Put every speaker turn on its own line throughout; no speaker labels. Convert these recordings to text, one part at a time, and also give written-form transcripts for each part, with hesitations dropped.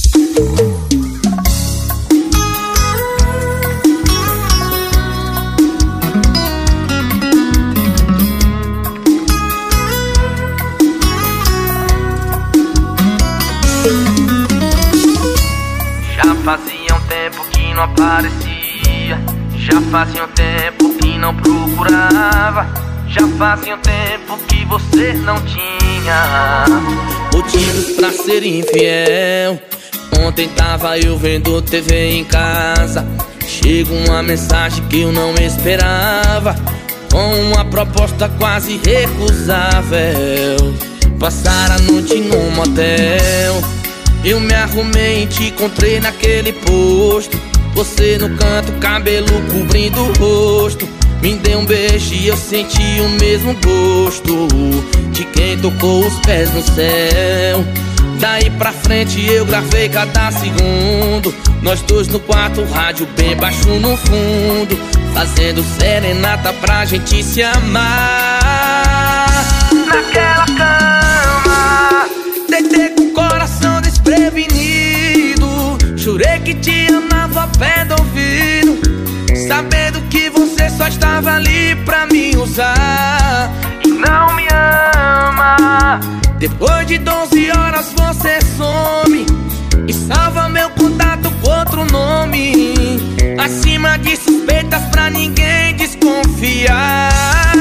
Já fazia um tempo que não aparecia, já fazia um tempo que não procurava, já fazia um tempo que você não tinha motivos pra ser infiel. Ontem tava eu vendo TV em casa, chega uma mensagem que eu não esperava, com uma proposta quase recusável. Passar a noite num motel, eu me arrumei e te encontrei naquele posto. Você no canto, cabelo cobrindo o rosto. Me deu um beijo e eu senti o mesmo gosto de quem tocou os pés no céu. Daí pra frente eu gravei cada segundo, nós dois no quarto, rádio bem baixo no fundo, fazendo serenata pra gente se amar. Naquela cama, deitei com o coração desprevenido, jurei que te amava ao pé do ouvido, sabendo que você só estava ali pra me usar e não me ama. Depois de 12 horas você some e salva meu contato com outro nome, acima de suspeitas pra ninguém desconfiar.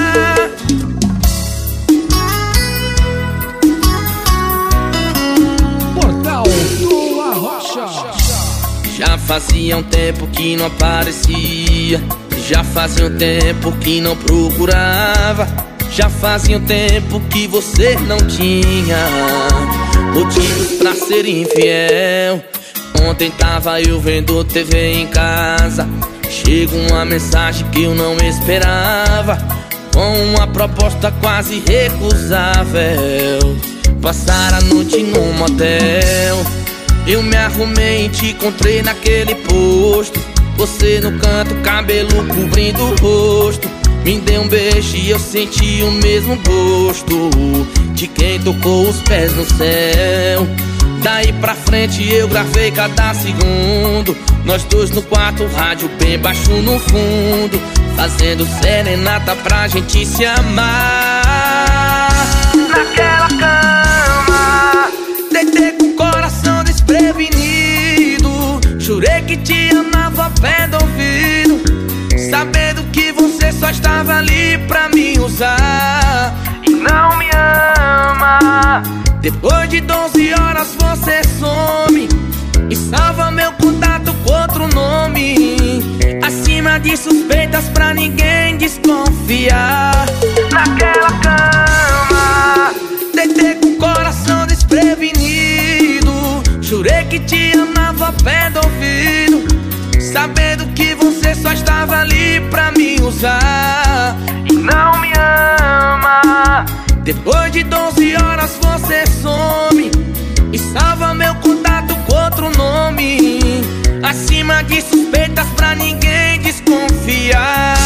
Portal do Arrocha.
Já fazia um tempo que não aparecia, já fazia um tempo que não procurava, já fazia um tempo que você não tinha motivos pra ser infiel. Ontem tava eu vendo TV em casa, chega uma mensagem que eu não esperava, com uma proposta quase recusável. Passar a noite num motel, eu me arrumei e te encontrei naquele posto. Você no canto, cabelo cobrindo o rosto. Me deu um beijo e eu senti o mesmo gosto de quem tocou os pés no céu. Daí pra frente eu gravei cada segundo, nós dois no quarto, rádio bem baixo no fundo, fazendo serenata pra gente se amar. Naquela cama, deitei com o coração desprevenido, jurei que te amava ao pé do ouvido, sabendo que você só estava ali pra me usar e não me ama. Depois de 12 horas você some e salva meu contato com outro nome, acima de suspeitas pra ninguém desconfiar. Naquela cama, deitei com o coração desprevenido, jurei que te amava ao pé do ouvido, sabendo que você só estava ali pra me usar e não me ama. Depois de 12 horas você some e salva meu contato com outro nome, acima de suspeitas pra ninguém desconfiar.